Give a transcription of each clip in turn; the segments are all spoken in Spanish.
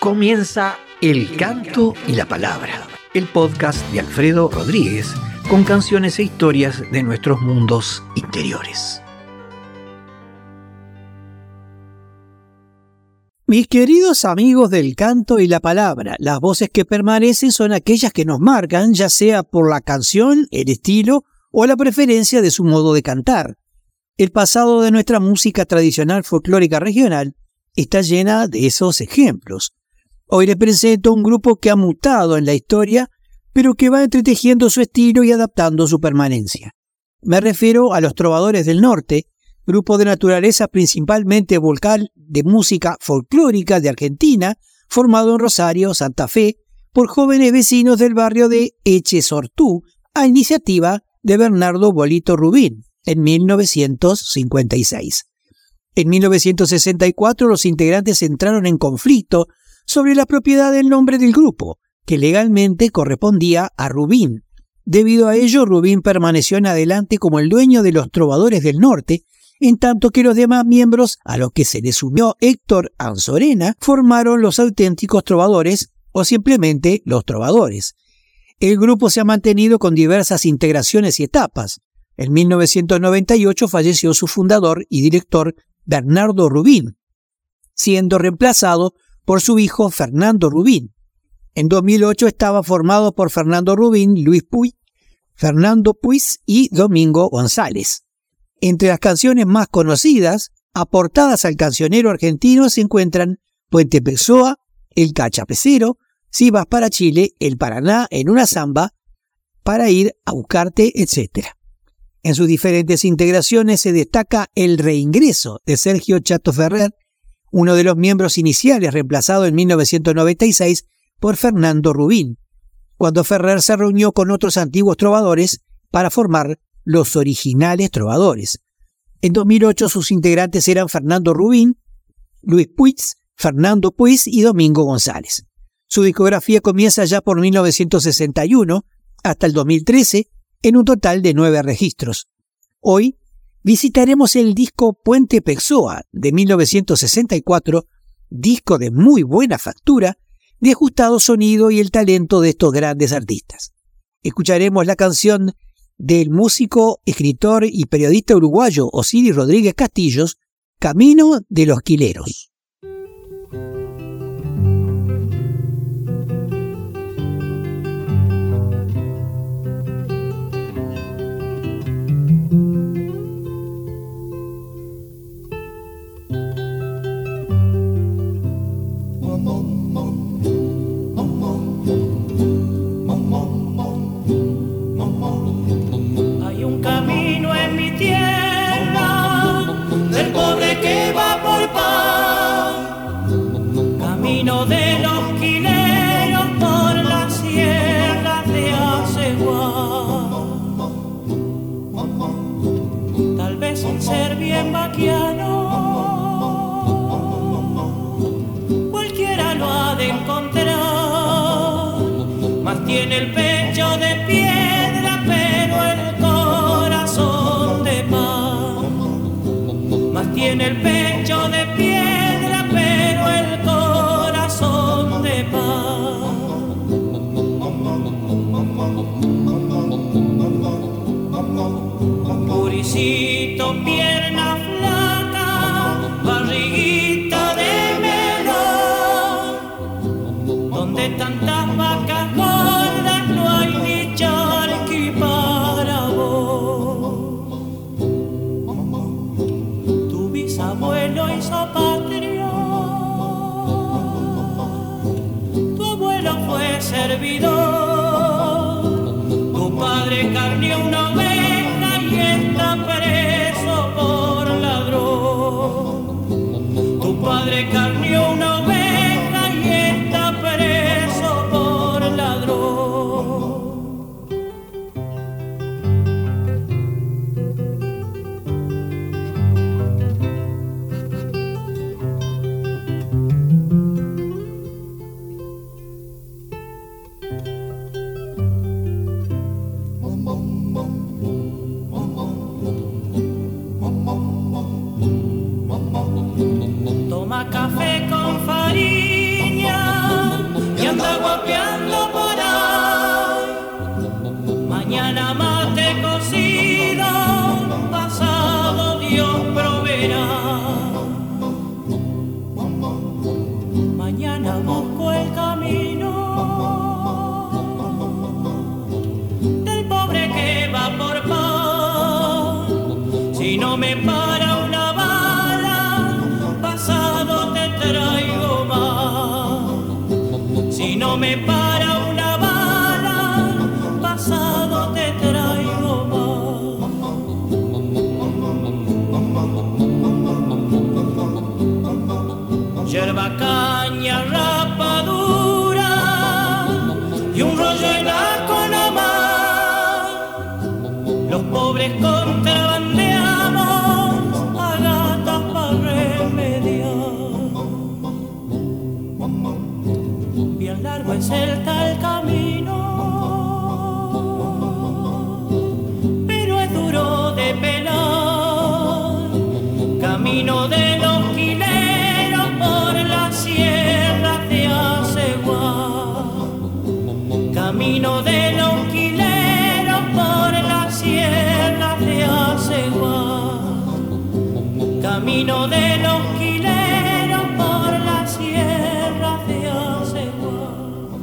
Comienza El Canto y la Palabra, el podcast de Alfredo Rodríguez con canciones e historias de nuestros mundos interiores. Mis queridos amigos del canto y la palabra, las voces que permanecen son aquellas que nos marcan, ya sea por la canción, el estilo o la preferencia de su modo de cantar. El pasado de nuestra música tradicional folclórica regional está llena de esos ejemplos. Hoy les presento un grupo que ha mutado en la historia, pero que va entretejiendo su estilo y adaptando su permanencia. Me refiero a los Trovadores del Norte, grupo de naturaleza principalmente vocal de música folclórica de Argentina, formado en Rosario, Santa Fe, por jóvenes vecinos del barrio de Echesortú, a iniciativa de Bernardo Bolito Rubín, en 1956. En 1964 los integrantes entraron en conflicto sobre la propiedad del nombre del grupo, que legalmente correspondía a Rubín. Debido a ello, Rubín permaneció en adelante como el dueño de los Trovadores del Norte, en tanto que los demás miembros, a los que se les unió Héctor Anzorena, formaron los Auténticos Trovadores o simplemente los Trovadores. El grupo se ha mantenido con diversas integraciones y etapas. En 1998 falleció su fundador y director Bernardo Rubín, siendo reemplazado por su hijo Fernando Rubín. En 2008 estaba formado por Fernando Rubín, Luis Puig, Fernando Puig y Domingo González. Entre las canciones más conocidas, aportadas al cancionero argentino, se encuentran Puente Pessoa, El Cachapecero, Si vas para Chile, El Paraná en una samba, Para ir a buscarte, etc. En sus diferentes integraciones se destaca el reingreso de Sergio Chato Ferrer, uno de los miembros iniciales reemplazado en 1996 por Fernando Rubín, cuando Ferrer se reunió con otros antiguos trovadores para formar los originales Trovadores. En 2008 sus integrantes eran Fernando Rubín, Luis Puig, Fernando Puig y Domingo González. Su discografía comienza ya por 1961 hasta el 2013 en un total de 9 registros. Hoy visitaremos el disco Puente Pessoa de 1964, disco de muy buena factura, de ajustado sonido y el talento de estos grandes artistas. Escucharemos la canción del músico, escritor y periodista uruguayo Osiris Rodríguez Castillos, Camino de los Quileros. Camino de los quileros por las sierras de Aceguá. Tal vez sin ser bien vaquiano, cualquiera lo ha de encontrar. Mas tiene el pecho de piedra, pero el corazón de paz. Mas tiene el pecho de piedra, pero el corazón de paz. Puricito, pierna flaca, barriguita de melón, donde tantas vacas gordas no hay ni charqui para vos. Tu bisabuelo hizo patria, tu abuelo fue servidor, tu padre carneó una oveja y está preso por ladrón. Tu padre carneó una oveja y está preso por ladrón. Toma café con farina no me para una bala, pasado te traigo más. Yerba, caña, rapadura y un rollo en la conamá. Los pobres contrabandeamos a gatas para remediar. Bien largo es el tal camino, pero es duro de pelar. Camino de los quileros por las sierras de Aceguá. Camino de los quileros por las sierras de Aceguá. Camino de los quileros por las sierras de Aceguá.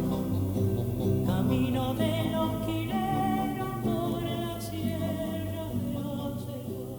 Camino de los quileros por las sierras de Aceguá.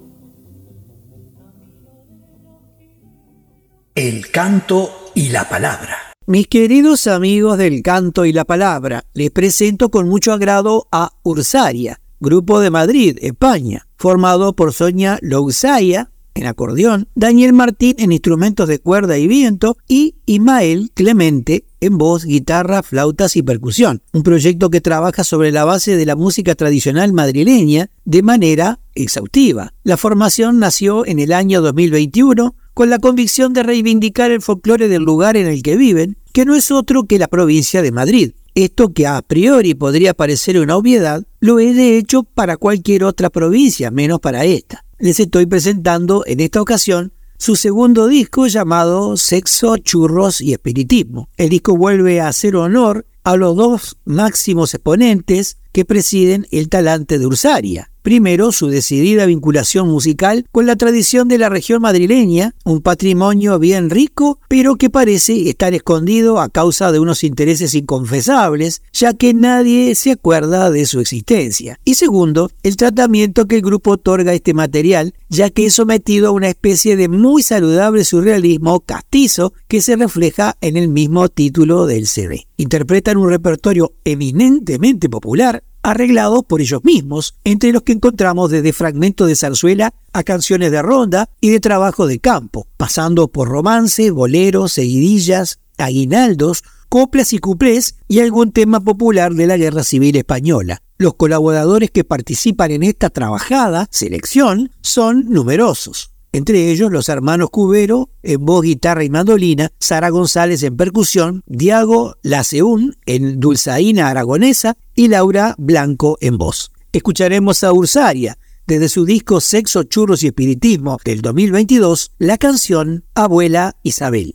El canto y la palabra. Mis queridos amigos del canto y la palabra, les presento con mucho agrado a Ursaria, grupo de Madrid, España, formado por Sonia Lousaya en acordeón, Daniel Martín en instrumentos de cuerda y viento y Ismael Clemente en voz, guitarra, flautas y percusión. Un proyecto que trabaja sobre la base de la música tradicional madrileña de manera exhaustiva. La formación nació en el año 2021 con la convicción de reivindicar el folclore del lugar en el que viven, que no es otro que la provincia de Madrid. Esto que a priori podría parecer una obviedad, lo es de hecho para cualquier otra provincia, menos para esta. Les estoy presentando en esta ocasión su segundo disco llamado Sexo, Churros y Espiritismo. El disco vuelve a hacer honor a los dos máximos exponentes que presiden el talante de Ursaria. Primero, su decidida vinculación musical con la tradición de la región madrileña, un patrimonio bien rico, pero que parece estar escondido a causa de unos intereses inconfesables, ya que nadie se acuerda de su existencia. Y segundo, el tratamiento que el grupo otorga a este material, ya que es sometido a una especie de muy saludable surrealismo castizo que se refleja en el mismo título del CD. Interpretan un repertorio eminentemente popular, arreglados por ellos mismos, entre los que encontramos desde fragmentos de zarzuela a canciones de ronda y de trabajo de campo, pasando por romances, boleros, seguidillas, aguinaldos, coplas y cuplés y algún tema popular de la Guerra Civil Española. Los colaboradores que participan en esta trabajada selección son numerosos. Entre ellos los hermanos Cubero en voz, guitarra y mandolina, Sara González en percusión, Diago Laseún en dulzaina aragonesa y Laura Blanco en voz. Escucharemos a Ursaria desde su disco Sexo, Churros y Espiritismo del 2022, la canción Abuela Isabel.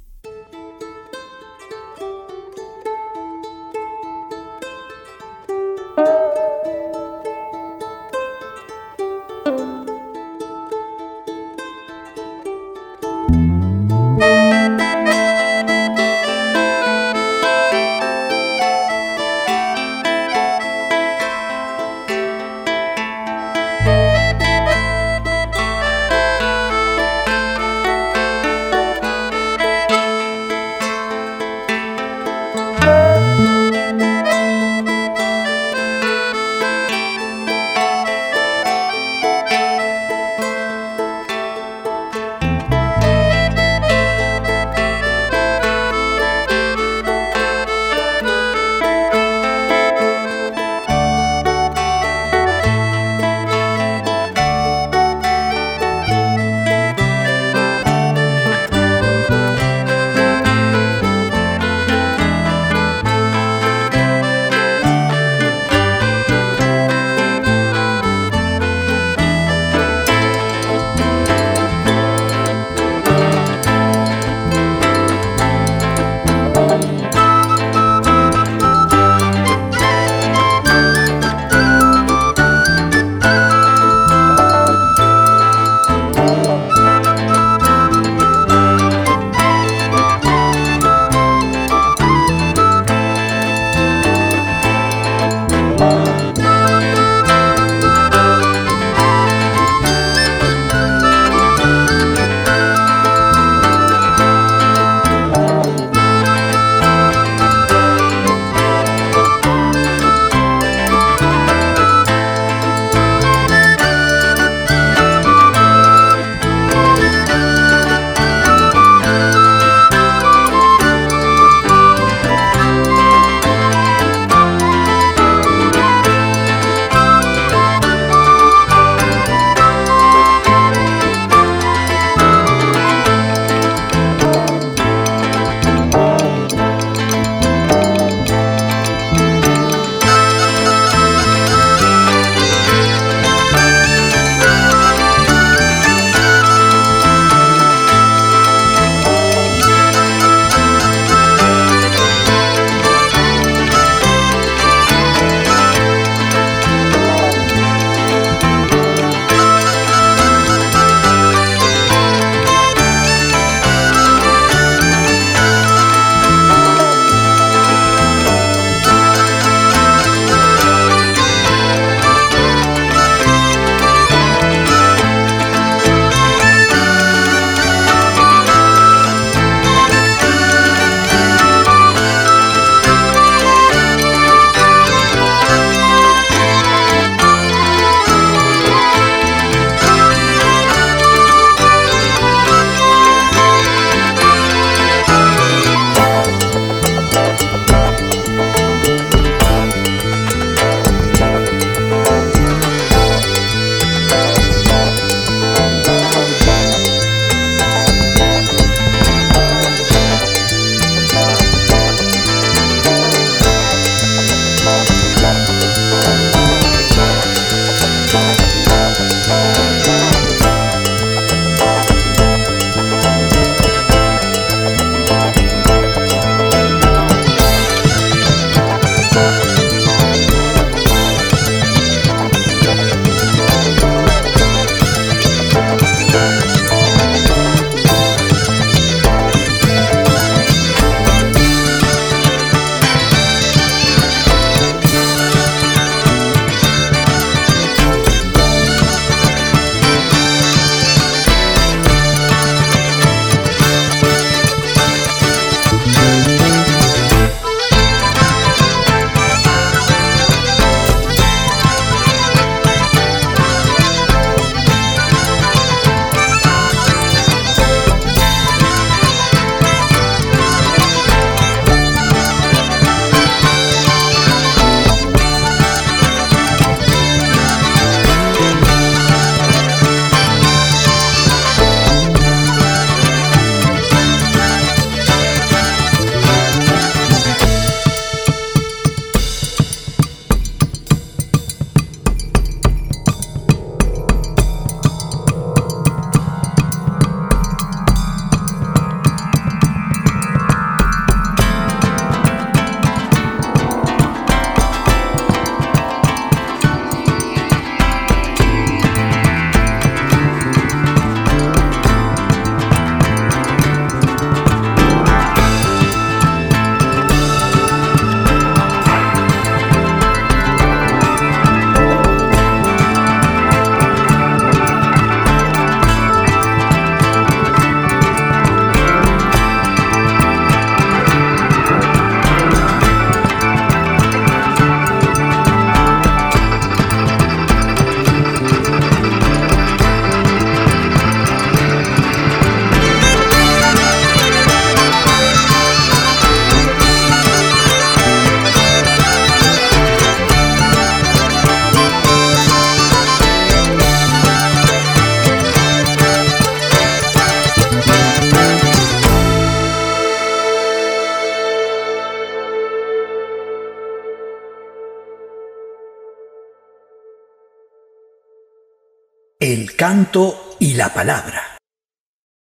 El canto y la palabra.